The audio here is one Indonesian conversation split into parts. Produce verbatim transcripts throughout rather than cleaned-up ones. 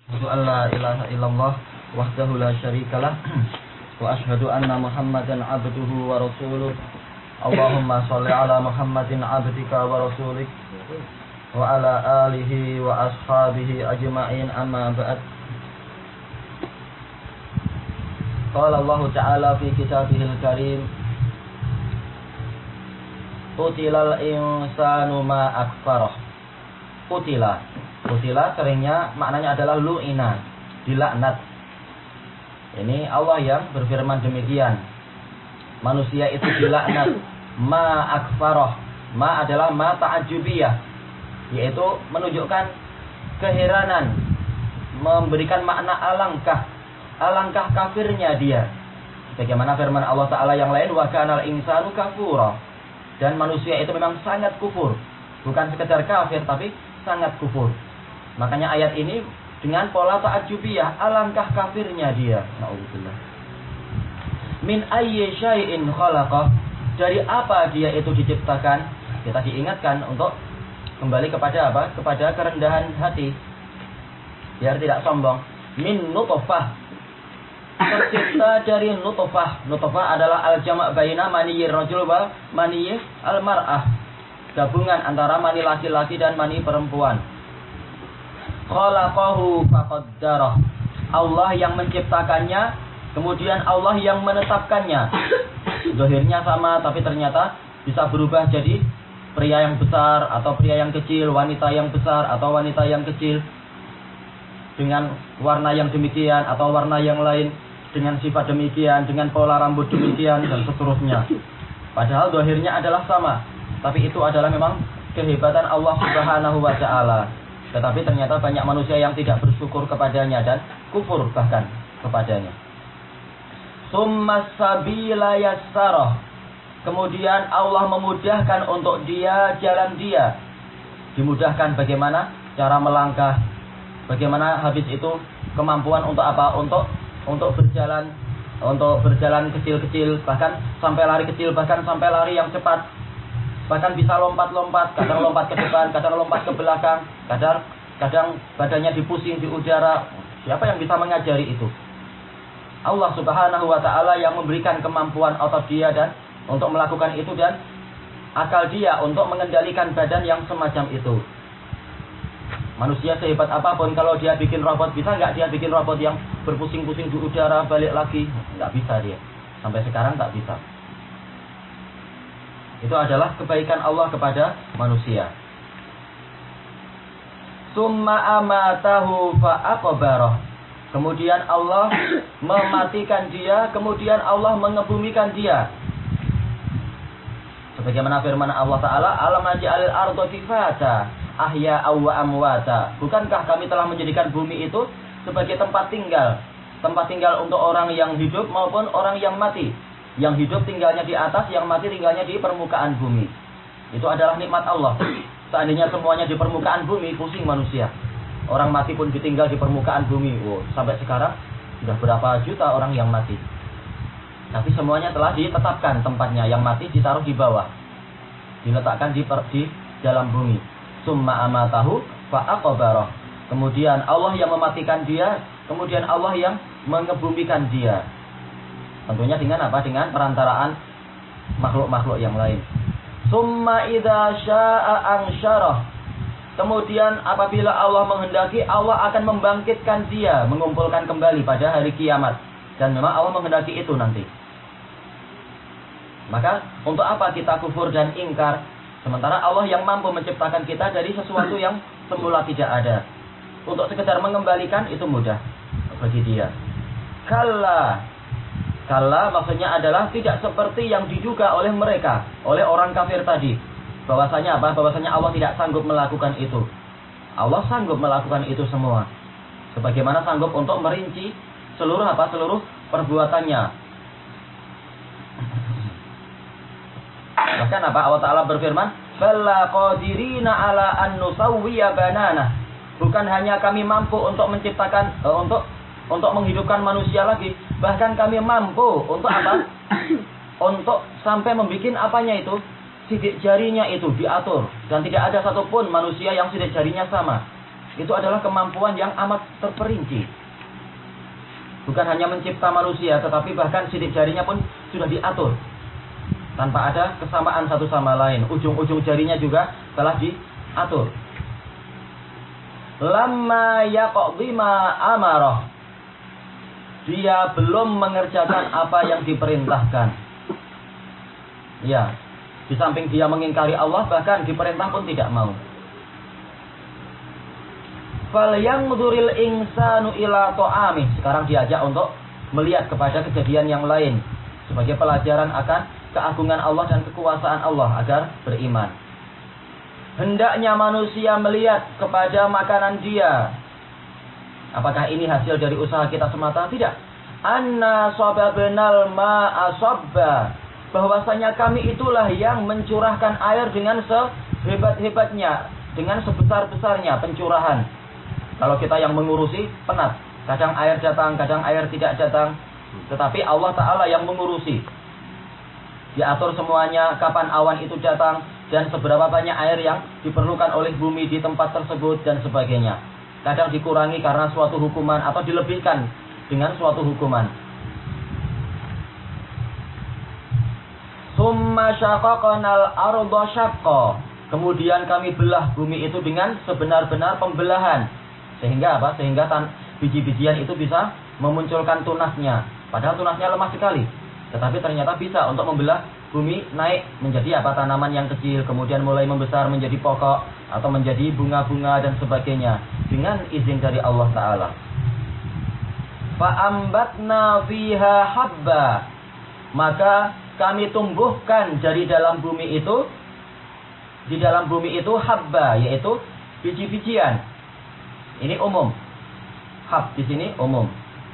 Asyhadu an la ilaha illallah wahdahu la syarikalah wa asyhadu anna Muhammadan abduhu wa rasuluh. Allahumma shalli ala Muhammadin abdika wa rasulih wa ala alihi wa ashabihi ajma'in, amma ba'd. Qala Allah Ta'ala fi kitabihil karim, Qutilal insanu ma akfarah. Qutila, qutila seringnya maknanya adalah lu'ina, dilaknat. Ini Allah yang berfirman demikian. Manusia itu dilaknat. Ma akfarah. Ma adalah ma ta'ajubiyah, yaitu menunjukkan keheranan, memberikan makna alangkah, alangkah kafirnya dia. Bagaimana firman Allah Ta'ala yang lain, wa kanal insanu kafura. Dan manusia itu memang sangat kufur, bukan sekedar kafir tapi sangat kufur. Makanya ayat ini dengan pola ta'ajubiyah, alangkah kafirnya dia. Na'udzubillah. Min ayyi syai'in khalaqah. Dari apa dia itu diciptakan? Kita diingatkan untuk kembali kepada apa? Kepada kerendahan hati, biar tidak sombong. Min nutfah. Tercipta dari nutfah. Nutfah adalah al-jama' baina maniyyir rajul wa maniyyil al-mar'ah. Gabungan antara mani laki-laki dan mani perempuan. Khalaqahu faqaddarah. Allah yang menciptakannya, kemudian Allah yang menetapkannya. Zahirnya sama, tapi ternyata bisa berubah jadi pria yang besar atau pria yang kecil, wanita yang besar atau wanita yang kecil, dengan warna yang demikian atau warna yang lain, dengan sifat demikian, dengan pola rambut demikian, dan seterusnya. Padahal zahirnya adalah sama, tapi itu adalah memang kehebatan Allah Subhanahu wa Ta'ala. Tetapi ternyata banyak manusia yang tidak bersyukur kepadanya dan kufur bahkan kepadanya. Summa sabila yassarah. Kemudian Allah memudahkan untuk dia jalan dia. Dimudahkan bagaimana? Cara melangkah. Bagaimana habis itu kemampuan untuk apa? Untuk untuk berjalan, untuk berjalan kecil-kecil, bahkan sampai lari kecil, bahkan sampai lari yang cepat. Bahkan bisa lompat-lompat, kadang lompat ke depan, kadang lompat ke belakang, kadang kadang badannya dipusing di udara. Siapa yang bisa mengajari itu? Allah Subhanahu wa Ta'ala yang memberikan kemampuan otot dia dan untuk melakukan itu, dan akal dia untuk mengendalikan badan yang semacam itu. Manusia sehebat apapun, kalau dia bikin robot, bisa nggak dia bikin robot yang berpusing-pusing di udara balik lagi? Nggak bisa dia. Sampai sekarang tak bisa. Itu adalah kebaikan Allah kepada manusia. Summa amatahu fa'aqbarah. Kemudian Allah mematikan dia, kemudian Allah mengebumikan dia. Sebagaimana firman Allah Ta'ala, alam naj'alil arda kifata ahya'a wa amwata. Bukankah kami telah menjadikan bumi itu sebagai tempat tinggal, tempat tinggal untuk orang yang hidup maupun orang yang mati. Yang hidup tinggalnya di atas, yang mati tinggalnya di permukaan bumi. Itu adalah nikmat Allah. Seandainya semuanya di permukaan bumi, pusing manusia. Orang mati pun ditinggal di permukaan bumi. Oh, sampai sekarang sudah berapa juta orang yang mati. Tapi semuanya telah ditetapkan tempatnya. Yang mati ditaruh di bawah, diletakkan di, per, di dalam bumi. Summa amatahu fa'aqbarah. Kemudian Allah yang mematikan dia, kemudian Allah yang mengebumikan dia. Tentunya dengan apa? Dengan perantaraan makhluk-makhluk yang lain. Summa idza syaa'a ansyarah. Kemudian apabila Allah menghendaki, Allah akan membangkitkan dia, mengumpulkan kembali pada hari kiamat. Dan memang Allah menghendaki itu nanti. Maka untuk apa kita kufur dan ingkar? Sementara Allah yang mampu menciptakan kita dari sesuatu yang semula tidak ada. Untuk sekedar mengembalikan itu mudah bagi dia. Kalla. Kalla maksudnya adalah tidak seperti yang diduga oleh mereka, oleh orang kafir tadi. Bahwasanya apa? Bahwasanya Allah tidak sanggup melakukan itu. Allah sanggup melakukan itu semua. Sebagaimana sanggup untuk merinci seluruh apa? Seluruh perbuatannya. Bahkan apa? Allah Ta'ala berfirman, "Bala qadirina ala an nusawwiya banana." Bukan hanya kami mampu untuk menciptakan, uh, untuk untuk menghidupkan manusia lagi, bahkan kami mampu untuk apa? Untuk sampai membuat apanya itu? Sidik jarinya itu diatur, dan tidak ada satupun manusia yang sidik jarinya sama. itu adalah kemampuan yang amat terperinci. Bukan hanya mencipta manusia, tetapi bahkan sidik jarinya pun sudah diatur tanpa ada kesamaan satu sama lain. Ujung-ujung jarinya juga telah diatur. Lamma yaqdi ma amarah, dia belum mengerjakan apa yang diperintahkan. Ya, di samping dia mengingkari Allah, bahkan diperintah pun tidak mau. Falyanzuril insanu ila ta'amih. Sekarang diajak untuk melihat kepada kejadian yang lain sebagai pelajaran akan keagungan Allah dan kekuasaan Allah agar beriman. Hendaknya manusia melihat kepada makanan dia. Apakah ini hasil dari usaha kita semata? Tidak. Anna sababnal ma'a sabba. Bahwasanya kami itulah yang mencurahkan air dengan sehebat-hebatnya, dengan sebesar-besarnya pencurahan. Kalau kita yang mengurusi, penat. Kadang air datang, kadang air tidak datang. Tetapi Allah Ta'ala yang mengurusi. Diatur semuanya, kapan awan itu datang, dan seberapa banyak air yang diperlukan oleh bumi di tempat tersebut, dan sebagainya. Kadang dikurangi karena suatu hukuman atau dilebihkan dengan suatu hukuman. Summa syaqaqnal arda syaqqa. Kemudian kami belah bumi itu dengan sebenar-benar pembelahan. Sehingga apa? Sehingga tan- biji-bijian itu bisa memunculkan tunasnya. Padahal tunasnya lemah sekali. Tetapi ternyata bisa untuk membelah bumi naik menjadi apa? Tanaman yang kecil, kemudian mulai membesar menjadi pokok atau menjadi bunga-bunga dan sebagainya dengan izin dari Allah Ta'ala. Fa'ambatna fiha habba, maka kami tumbuhkan dari dalam bumi itu, di dalam bumi itu habba, yaitu biji-bijian. Ini umum. Hab di sini umum.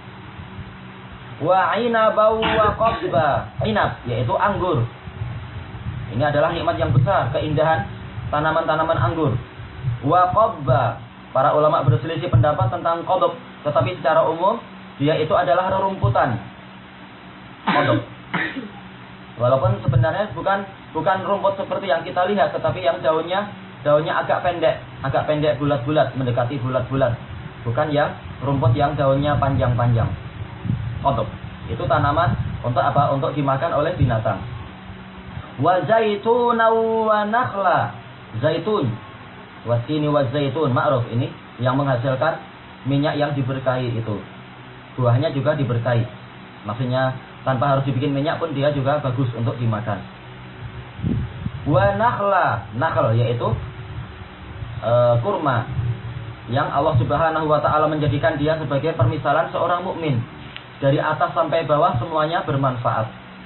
Wa inaba wa qadba, inab yaitu anggur. Ini adalah nikmat yang besar, keindahan tanaman-tanaman anggur. Wa qadba, para ulama berselisih pendapat tentang qadb, tetapi secara umum dia itu adalah rerumputan. Qadb. Walaupun sebenarnya bukan bukan rumput seperti yang kita lihat, tetapi yang daunnya daunnya agak pendek, agak pendek bulat-bulat, mendekati bulat-bulat. Bukan yang rumput yang daunnya panjang-panjang. Qadb. Itu tanaman untuk apa? Untuk dimakan oleh binatang. Wa zaitun wa nakhla. Zaitun. Wa tini wa zaitun, ma'ruf ini yang menghasilkan minyak yang diberkahi itu. Buahnya juga diberkahi. Maksudnya tanpa harus dibikin minyak pun dia juga bagus untuk dimakan. Wa nakhla, nakhl yaitu uh, kurma yang Allah Subhanahu wa taala menjadikan dia sebagai permisalan seorang mukmin. Dari atas sampai bawah semuanya bermanfaat.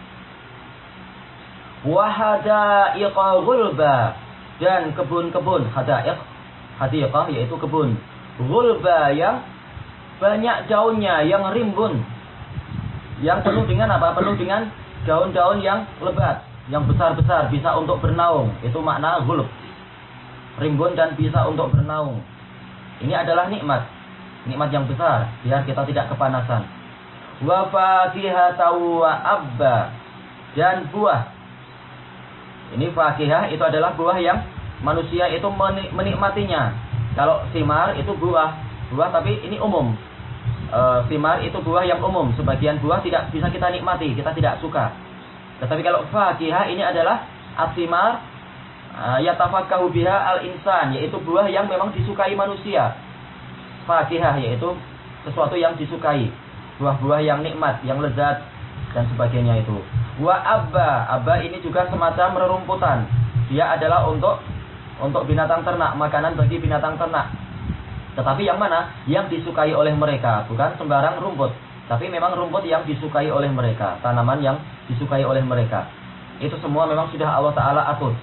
Wa hadaiqa ghulba, dan kebun-kebun, hadaiq, hadiqah yaitu kebun. Ghulba yang banyak daunnya, yang rimbun. Yang penuh dengan apa? Penuh dengan daun-daun yang lebat, yang besar-besar, bisa untuk bernaung. Itu makna ghulb. Rimbun dan bisa untuk bernaung. Ini adalah nikmat. Nikmat yang besar, biar kita tidak kepanasan. Wa fakihatan wa abba, dan buah. Ini fakihah itu adalah buah yang manusia itu menikmatinya. Kalau simar itu buah, buah tapi ini umum. E, simar itu buah yang umum. Sebagian buah tidak bisa kita nikmati, kita tidak suka. Tetapi kalau fakihah ini adalah asimar e, yatafakkahu biha al-insan, yaitu buah yang memang disukai manusia. Fakihah yaitu sesuatu yang disukai, buah-buah yang nikmat, yang lezat dan sebagainya itu. Wa abba, abba ini juga semacam rerumputan. Dia adalah untuk untuk binatang ternak, makanan bagi binatang ternak. Tetapi yang mana? Yang disukai oleh mereka, bukan sembarang rumput, tapi memang rumput yang disukai oleh mereka, tanaman yang disukai oleh mereka. Itu semua memang sudah Allah Ta'ala atur.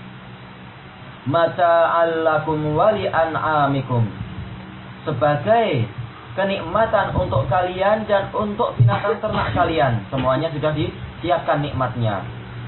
Mata'allakum wali an'amikum, sebagai kenikmatan untuk kalian dan untuk binatang ternak kalian. Semuanya sudah disiapkan nikmatnya.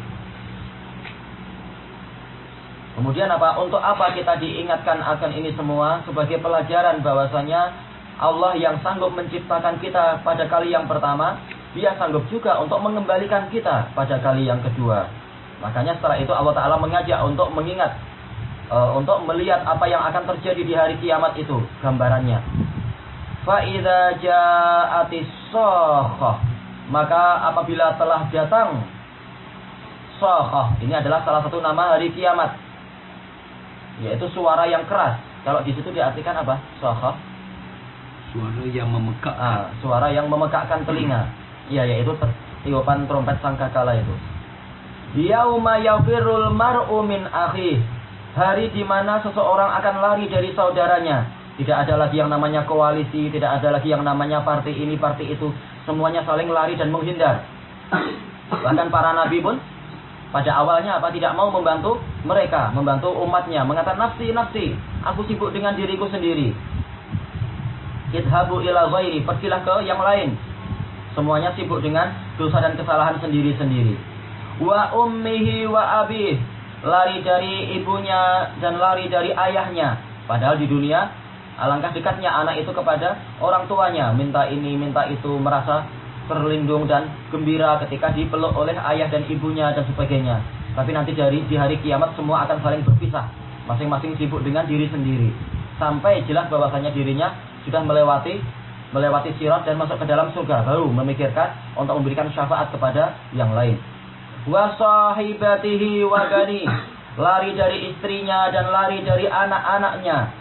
Kemudian apa? Untuk apa kita diingatkan akan ini semua? Sebagai pelajaran bahwasanya Allah yang sanggup menciptakan kita pada kali yang pertama, Dia sanggup juga untuk mengembalikan kita pada kali yang kedua. Makanya setelah itu Allah Ta'ala mengajak untuk mengingat uh, untuk melihat apa yang akan terjadi di hari kiamat itu, gambarannya. Fa idza ja'atis shakhah, maka apabila telah datang shakhah, ini adalah salah satu nama hari kiamat, yaitu suara yang keras. Kalau di situ diartikan apa? Shakhah, suara yang memekakkan. Ah, suara yang memekakkan telinga. Iya, yaitu tiupan trompet sangkakala itu. Yauma yafirul mar'u min akhihi, hari di mana seseorang akan lari dari saudaranya. Tidak ada lagi yang namanya koalisi, tidak ada lagi yang namanya partai ini, partai itu. Semuanya saling lari dan menghindar. Bahkan para nabi pun pada awalnya apa? Tidak mau membantu mereka, membantu umatnya, mengatakan nafsi, nafsi, aku sibuk dengan diriku sendiri. Idhabu ila ghairi, pergilah ke yang lain. Semuanya sibuk dengan dosa dan kesalahan sendiri-sendiri. Wa ummihi wa abih, lari dari ibunya dan lari dari ayahnya. Padahal di dunia alangkah dekatnya anak itu kepada orang tuanya, minta ini, minta itu, merasa terlindung dan gembira ketika dipeluk oleh ayah dan ibunya dan sebagainya. Tapi nanti dari di hari kiamat semua akan saling berpisah, masing-masing sibuk dengan diri sendiri, sampai jelas bahwasanya dirinya sudah melewati melewati sirat dan masuk ke dalam surga, baru memikirkan untuk memberikan syafaat kepada yang lain. Wa sahibatihi wa bani, lari dari istrinya dan lari dari anak-anaknya.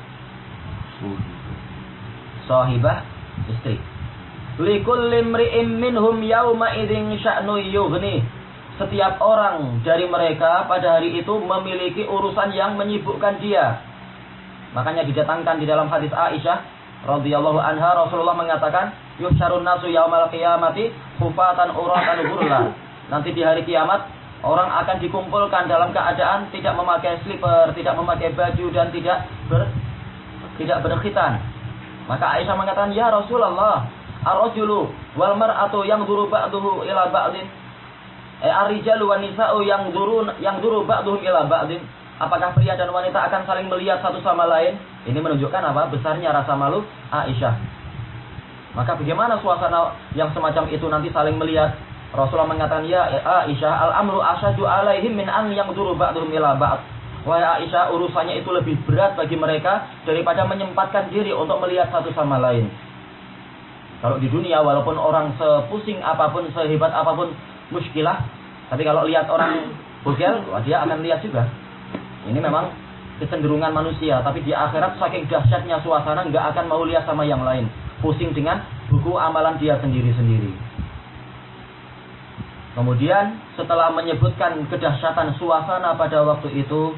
Sahibah, istri. Likulli imri'in minhum yauma idzin sya'nu yughni, setiap orang dari mereka pada hari itu memiliki urusan yang menyibukkan dia. Makanya didatangkan di dalam hadis Aisyah radhiyallahu anha, Rasulullah mengatakan, yuhsyarun nasu yaumal qiyamati hufatan uratan ghurla. Nanti di hari kiamat orang akan dikumpulkan dalam keadaan tidak memakai slipper, tidak memakai baju dan tidak ber, tidak berkhitan. Maka Aisyah mengatakan, ya Rasulullah, ar-rajulu wal mar'atu yanzuru ba'duhu ila ba'din, eh ar-rijalu wan nisa'u yanzurun yanzuru ba'duhum ila ba'din. Apakah pria dan wanita akan saling melihat satu sama lain? Ini menunjukkan apa? Besarnya rasa malu Aisyah. Maka bagaimana suasana yang semacam itu nanti saling melihat? Rasulullah mengatakan, ya Aisyah, al-amru asyadu alaihim min an yanzuru ba'duhum ila ba'd. Wahai Aisyah, urusannya itu lebih berat bagi mereka daripada menyempatkan diri untuk melihat satu sama lain. Kalau di dunia walaupun orang sepusing apapun, sehebat apapun muskilah, tapi kalau lihat orang bugel, dia akan lihat juga. Ini memang kecenderungan manusia, tapi di akhirat saking dahsyatnya suasana nggak akan mau lihat sama yang lain. Pusing dengan buku amalan dia sendiri-sendiri. Kemudian setelah menyebutkan kedahsyatan suasana pada waktu itu,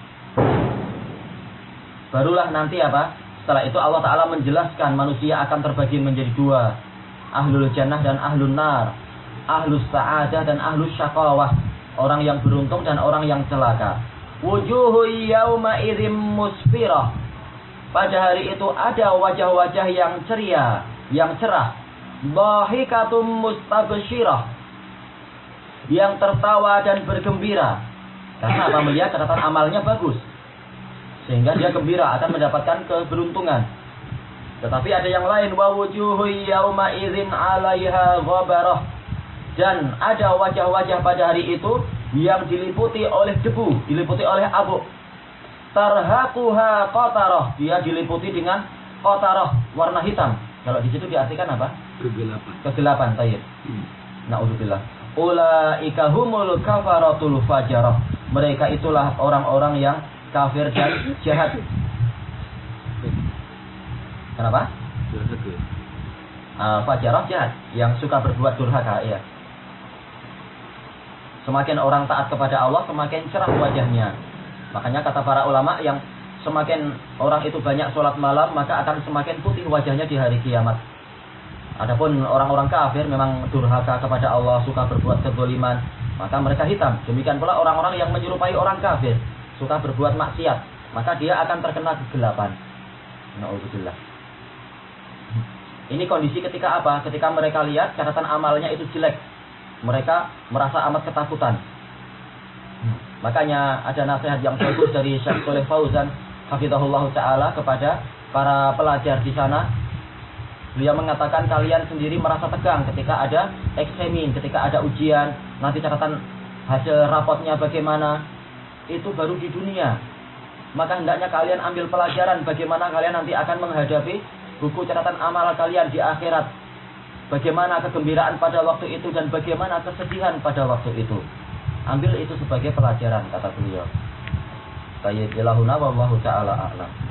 barulah nanti apa? Setelah itu Allah Ta'ala menjelaskan manusia akan terbagi menjadi dua, ahlul jannah dan ahlul nar, ahlus sa'adah dan ahlus syaqawah, orang yang beruntung dan orang yang celaka. Wujuhu yawma idzim musfirah, pada hari itu ada wajah-wajah yang ceria, yang cerah. Dhahikatum mustabsyirah, yang tertawa dan bergembira. Karena apa? Melihat catatan amalnya bagus, sehingga dia gembira akan mendapatkan keberuntungan. Tetapi ada yang lain, wa wujuhu yauma idzin 'alaiha ghabarah, dan ada wajah-wajah pada hari itu yang diliputi oleh debu, diliputi oleh abu. Tarhaquha qatarah, dia diliputi dengan qatarah, warna hitam. Kalau di situ diartikan apa? Kegelapan. Kegelapan, tayyib. Hmm. Na'udzubillah. Ulaika humul kafaratul fajarah, mereka itulah orang-orang yang kafir dan jahat. Kenapa? Durhaka. Uh, fajarah jahat, yang suka berbuat durhaka, ya. Semakin orang taat kepada Allah, semakin cerah wajahnya. Makanya kata para ulama, yang semakin orang itu banyak sholat malam, maka akan semakin putih wajahnya di hari kiamat. Adapun orang-orang kafir memang durhaka kepada Allah, suka berbuat kezaliman, maka mereka hitam. Demikian pula orang-orang yang menyerupai orang kafir, suka berbuat maksiat, maka dia akan terkena kegelapan. Na'udzubillah. Ini kondisi ketika apa? Ketika mereka lihat catatan amalnya itu jelek, mereka merasa amat ketakutan. Makanya ada nasihat yang bagus dari Syekh Shalih Fauzan hafizahullah taala kepada para pelajar di sana. Beliau mengatakan, kalian sendiri merasa tegang ketika ada eksamen, ketika ada ujian, nanti catatan hasil rapotnya bagaimana. Itu baru di dunia. maka hendaknya kalian ambil pelajaran bagaimana kalian nanti akan menghadapi buku catatan amal kalian di akhirat. Bagaimana kegembiraan pada waktu itu dan bagaimana kesedihan pada waktu itu. Ambil itu sebagai pelajaran, kata beliau. Tayyib ilahuna wallahu ta'ala a'lam.